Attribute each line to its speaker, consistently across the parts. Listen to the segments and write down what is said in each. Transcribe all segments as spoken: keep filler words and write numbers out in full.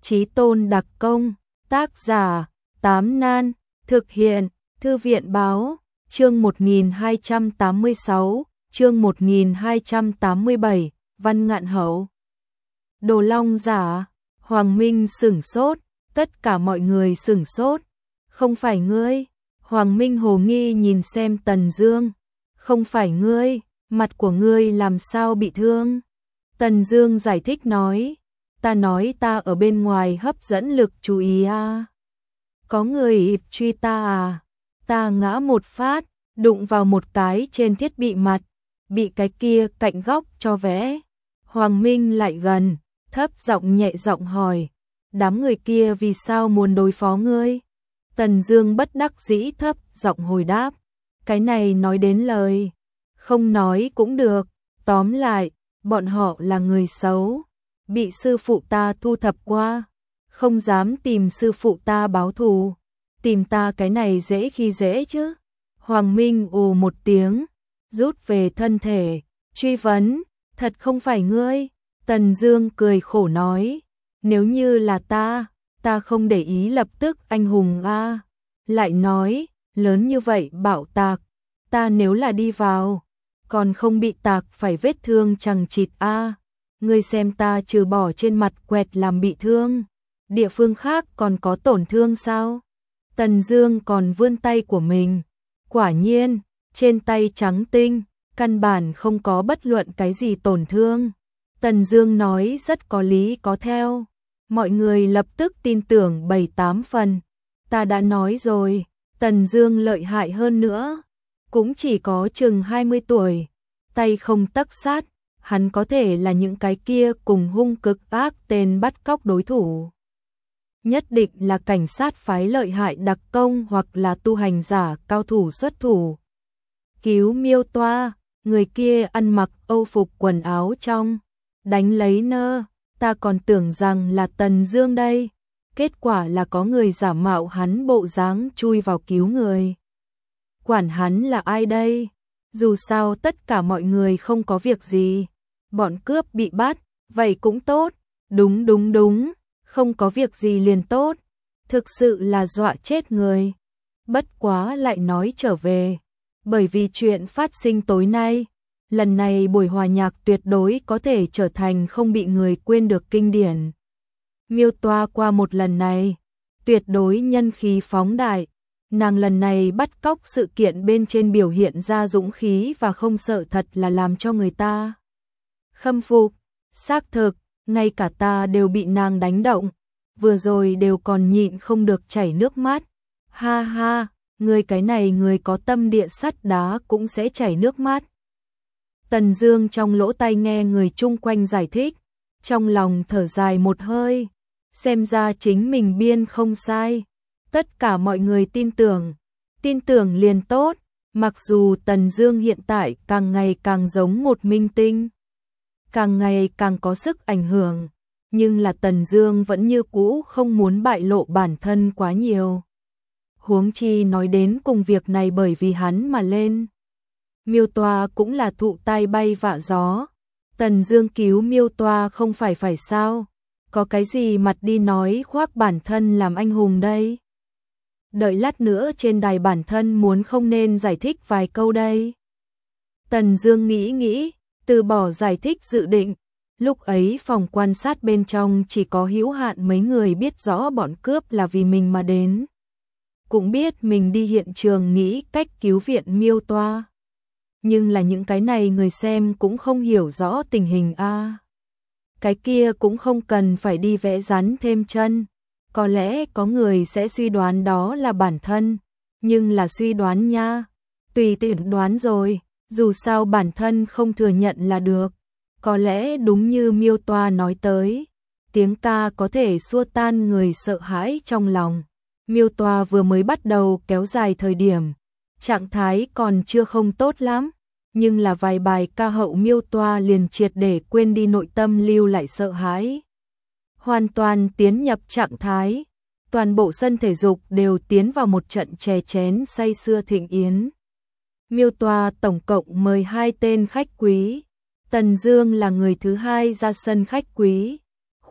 Speaker 1: Chí tôn đặc công, tác giả, Tám Nan, thực hiện, Thư viện báo, chương một nghìn hai trăm tám mươi sáu, chương một nghìn hai trăm tám mươi bảy, Văn Ngạn Hậu. Đồ Long giả, Hoàng Minh sửng sốt, tất cả mọi người sửng sốt. Không phải ngươi? Hoàng Minh hồ nghi nhìn xem Tần Dương. Không phải ngươi, mặt của ngươi làm sao bị thương? Tần Dương giải thích nói, ta nói ta ở bên ngoài hấp dẫn lực chú ý à. Có người truy ta à? Ta ngã một phát, đụng vào một cái trên thiết bị mặt, bị cái kia cạnh góc cho vẽ. Hoàng Minh lại gần, thấp giọng nhẹ giọng hỏi, đám người kia vì sao muốn đối phó ngươi? Tần Dương bất đắc dĩ thấp giọng hồi đáp, cái này nói đến lời, không nói cũng được, tóm lại, bọn họ là người xấu, bị sư phụ ta thu thập qua, không dám tìm sư phụ ta báo thù, tìm ta cái này dễ khi dễ chứ. Hoàng Minh ồ một tiếng, rút về thân thể, truy vấn, thật không phải ngươi? Tần Dương cười khổ nói, nếu như là ta, ta không để ý lập tức anh hùng a. Lại nói, lớn như vậy bạo tạc, ta nếu là đi vào, còn không bị tạc phải vết thương chằng chịt a. Ngươi xem ta trừ bỏ trên mặt quẹt làm bị thương, địa phương khác còn có tổn thương sao? Tần Dương còn vươn tay của mình, quả nhiên, trên tay trắng tinh, căn bản không có bất luận cái gì tổn thương. Tần Dương nói rất có lý có theo, mọi người lập tức tin tưởng bảy tám phần. Ta đã nói rồi, Tần Dương lợi hại hơn nữa, cũng chỉ có chừng hai mươi tuổi, tay không tấc sắt, hắn có thể là những cái kia cùng hung cực ác tên bắt cóc đối thủ. Nhất định là cảnh sát phái lợi hại đặc công hoặc là tu hành giả cao thủ xuất thủ. Cứu Miêu Toa, người kia ăn mặc âu phục quần áo trong, đánh lấy nơ, ta còn tưởng rằng là Tần Dương đây, kết quả là có người giả mạo hắn bộ dáng chui vào cứu người. Quản hắn là ai đây? Dù sao tất cả mọi người không có việc gì, bọn cướp bị bắt, vậy cũng tốt, đúng đúng đúng, không có việc gì liền tốt, thực sự là dọa chết người. Bất quá lại nói trở về, bởi vì chuyện phát sinh tối nay, lần này buổi hòa nhạc tuyệt đối có thể trở thành không bị người quên được kinh điển. Miêu Toa qua một lần này, tuyệt đối nhân khí phóng đại, nàng lần này bắt cóc sự kiện bên trên biểu hiện ra dũng khí và không sợ thật là làm cho người ta khâm phục, xác thực, ngay cả ta đều bị nàng đánh động, vừa rồi đều còn nhịn không được chảy nước mắt. Ha ha, người cái này người có tâm địa sắt đá cũng sẽ chảy nước mắt. Tần Dương trong lỗ tai nghe người chung quanh giải thích, trong lòng thở dài một hơi, xem ra chính mình biên không sai. Tất cả mọi người tin tưởng, tin tưởng liền tốt, mặc dù Tần Dương hiện tại càng ngày càng giống một minh tinh, càng ngày càng có sức ảnh hưởng, nhưng là Tần Dương vẫn như cũ không muốn bại lộ bản thân quá nhiều. Huống chi nói đến cùng việc này bởi vì hắn mà lên. Miêu Toa cũng là thụ tai bay vạ gió. Tần Dương cứu Miêu Toa không phải phải sao? Có cái gì mặt đi nói khoác bản thân làm anh hùng đây? Đợi lát nữa trên đài bản thân muốn không nên giải thích vài câu đây. Tần Dương nghĩ nghĩ, từ bỏ giải thích dự định. Lúc ấy phòng quan sát bên trong chỉ có hữu hạn mấy người biết rõ bọn cướp là vì mình mà đến. Cũng biết mình đi hiện trường nghĩ cách cứu viện Miêu Toa. Nhưng là những cái này người xem cũng không hiểu rõ tình hình a. Cái kia cũng không cần phải đi vẽ rắn thêm chân. Có lẽ có người sẽ suy đoán đó là bản thân, nhưng là suy đoán nha. Tùy tiện đoán rồi, dù sao bản thân không thừa nhận là được. Có lẽ đúng như Miêu Toa nói tới, tiếng ca có thể xua tan người sợ hãi trong lòng. Miêu Toa vừa mới bắt đầu kéo dài thời điểm, trạng thái còn chưa không tốt lắm, nhưng là vài bài ca hậu Miêu Toa liền triệt để quên đi nội tâm lưu lại sợ hãi. Hoàn toàn tiến nhập trạng thái, toàn bộ sân thể dục đều tiến vào một trận chè chén say sưa thịnh yến. Miêu Toa tổng cộng mời hai tên khách quý, Tần Dương là người thứ hai ra sân khách quý.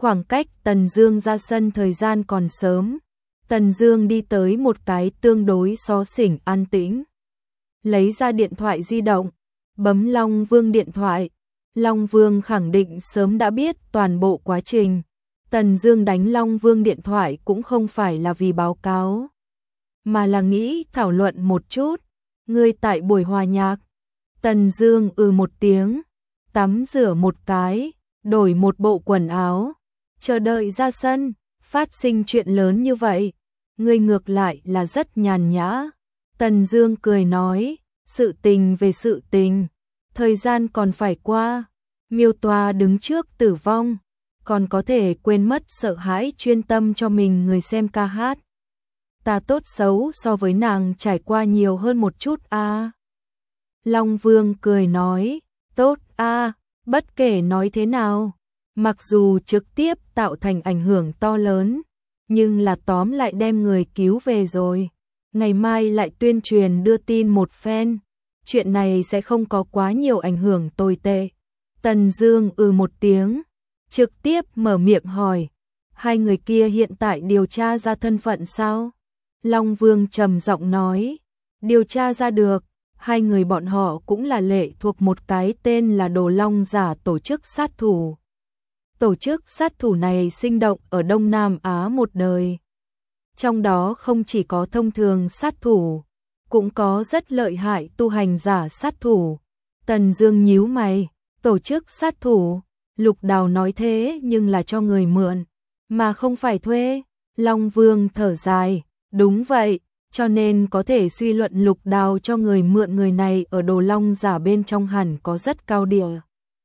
Speaker 1: Khoảng cách Tần Dương ra sân thời gian còn sớm, Tần Dương đi tới một cái tương đối xó xỉnh an tĩnh. Lấy ra điện thoại di động, bấm Long Vương điện thoại. Long Vương khẳng định sớm đã biết toàn bộ quá trình. Tần Dương đánh Long Vương điện thoại cũng không phải là vì báo cáo, mà là nghĩ thảo luận một chút. Ngươi tại buổi hòa nhạc? Tần Dương ừ một tiếng, tắm rửa một cái, đổi một bộ quần áo, chờ đợi ra sân. Phát sinh chuyện lớn như vậy, ngươi ngược lại là rất nhàn nhã. Tần Dương cười nói, sự tình về sự tình, thời gian còn phải qua. Miêu Toa đứng trước tử vong, còn có thể quên mất sợ hãi chuyên tâm cho mình người xem ca hát. Ta tốt xấu so với nàng trải qua nhiều hơn một chút a. À. Long Vương cười nói, tốt a, à, bất kể nói thế nào, mặc dù trực tiếp tạo thành ảnh hưởng to lớn, nhưng là tóm lại đem người cứu về rồi. Ngày mai lại tuyên truyền đưa tin một phen, chuyện này sẽ không có quá nhiều ảnh hưởng tồi tệ. Tần Dương ừ một tiếng, trực tiếp mở miệng hỏi, hai người kia hiện tại điều tra ra thân phận sao? Long Vương trầm giọng nói, điều tra ra được, hai người bọn họ cũng là lệ thuộc một cái tên là Đồ Long Giả tổ chức sát thủ. Tổ chức sát thủ này sinh động ở Đông Nam Á một đời. Trong đó không chỉ có thông thường sát thủ, cũng có rất lợi hại tu hành giả sát thủ. Tần Dương nhíu mày, tổ chức sát thủ, Lục Đào nói thế nhưng là cho người mượn, mà không phải thuê. Long Vương thở dài, đúng vậy, cho nên có thể suy luận Lục Đào cho người mượn người này ở Đồ Long Giả bên trong hẳn có rất cao địa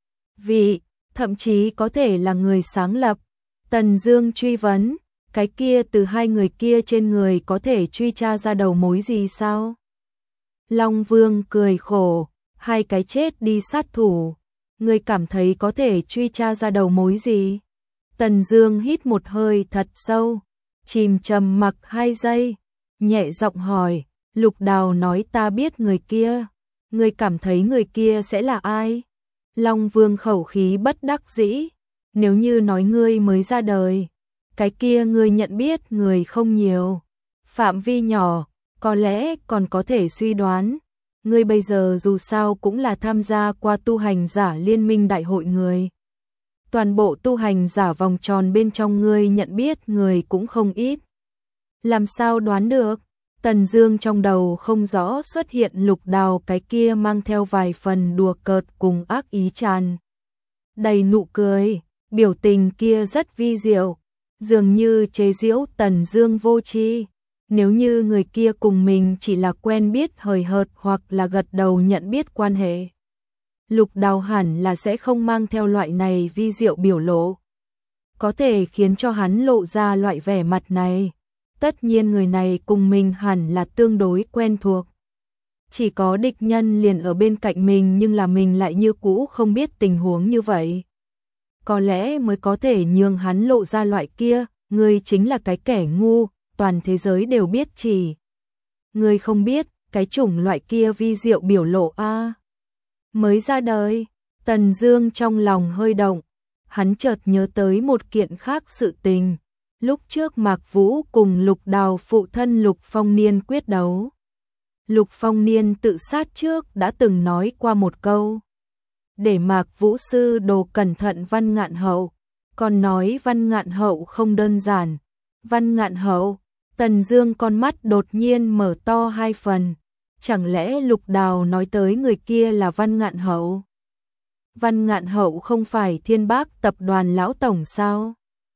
Speaker 1: vị, thậm chí có thể là người sáng lập. Tần Dương truy vấn, cái kia từ hai người kia trên người có thể truy tra ra đầu mối gì sao? Long Vương cười khổ, hai cái chết đi sát thủ, ngươi cảm thấy có thể truy tra ra đầu mối gì? Tần Dương hít một hơi thật sâu, chìm trầm mặc hai giây, nhẹ giọng hỏi, Lục Đào nói ta biết người kia, ngươi cảm thấy người kia sẽ là ai? Long Vương khẩu khí bất đắc dĩ, nếu như nói ngươi mới ra đời, cái kia ngươi nhận biết người không nhiều, phạm vi nhỏ, có lẽ còn có thể suy đoán. Ngươi bây giờ dù sao cũng là tham gia qua tu hành giả liên minh đại hội người. Toàn bộ tu hành giả vòng tròn bên trong ngươi nhận biết người cũng không ít. Làm sao đoán được? Tần Dương trong đầu không rõ xuất hiện Lục Đào cái kia mang theo vài phần đùa cợt cùng ác ý tràn đầy nụ cười, biểu tình kia rất vi diệu, dường như chế giễu Tần Dương vô tri. Nếu như người kia cùng mình chỉ là quen biết hời hợt hoặc là gật đầu nhận biết quan hệ, Lục Đào hẳn là sẽ không mang theo loại này vi diệu biểu lộ, có thể khiến cho hắn lộ ra loại vẻ mặt này. Tất nhiên người này cùng mình hẳn là tương đối quen thuộc. Chỉ có địch nhân liền ở bên cạnh mình nhưng là mình lại như cũ không biết tình huống như vậy. Có lẽ mới có thể nhường hắn lộ ra loại kia, ngươi chính là cái kẻ ngu, toàn thế giới đều biết chỉ. Ngươi không biết, cái chủng loại kia vi diệu biểu lộ a. À. Mới ra đời, Tần Dương trong lòng hơi động, hắn chợt nhớ tới một kiện khác sự tình. Lúc trước Mạc Vũ cùng Lục Đào phụ thân Lục Phong Niên quyết đấu. Lục Phong Niên tự sát trước đã từng nói qua một câu. Để Mạc Vũ sư đồ cẩn thận Văn Ngạn Hậu, còn nói Văn Ngạn Hậu không đơn giản. Văn Ngạn Hậu, Tần Dương con mắt đột nhiên mở to hai phần. Chẳng lẽ Lục Đào nói tới người kia là Văn Ngạn Hậu? Văn Ngạn Hậu không phải Thiên Bác tập đoàn lão tổng sao?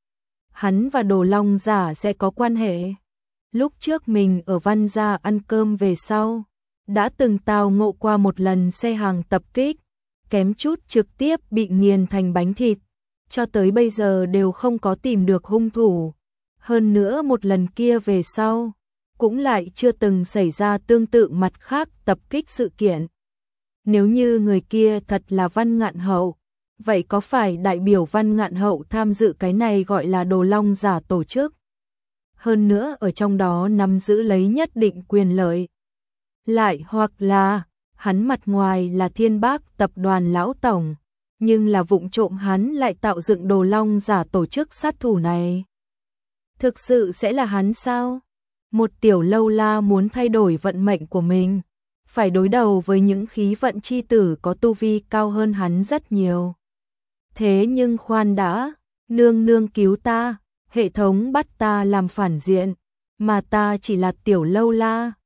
Speaker 1: Hắn và Đồ Long Giả sẽ có quan hệ. Lúc trước mình ở Văn gia ăn cơm về sau, đã từng tao ngộ qua một lần xe hàng tập kích, kém chút trực tiếp bị nghiền thành bánh thịt, cho tới bây giờ đều không có tìm được hung thủ. Hơn nữa một lần kia về sau, cũng lại chưa từng xảy ra tương tự mặt khác tập kích sự kiện. Nếu như người kia thật là Văn Ngạn Hậu, vậy có phải đại biểu Văn Ngạn Hậu tham dự cái này gọi là Đồ Long Giả tổ chức? Hơn nữa ở trong đó nắm giữ lấy nhất định quyền lợi. Lại hoặc là, hắn mặt ngoài là Thiên Bác tập đoàn lão tổng, nhưng là vụng trộm hắn lại tạo dựng Đồ Long giả tổ chức sát thủ này. Thực sự sẽ là hắn sao? Một tiểu lâu la muốn thay đổi vận mệnh của mình, phải đối đầu với những khí vận chi tử có tu vi cao hơn hắn rất nhiều. Thế nhưng khoan đã, nương nương cứu ta, hệ thống bắt ta làm phản diện, mà ta chỉ là tiểu lâu la,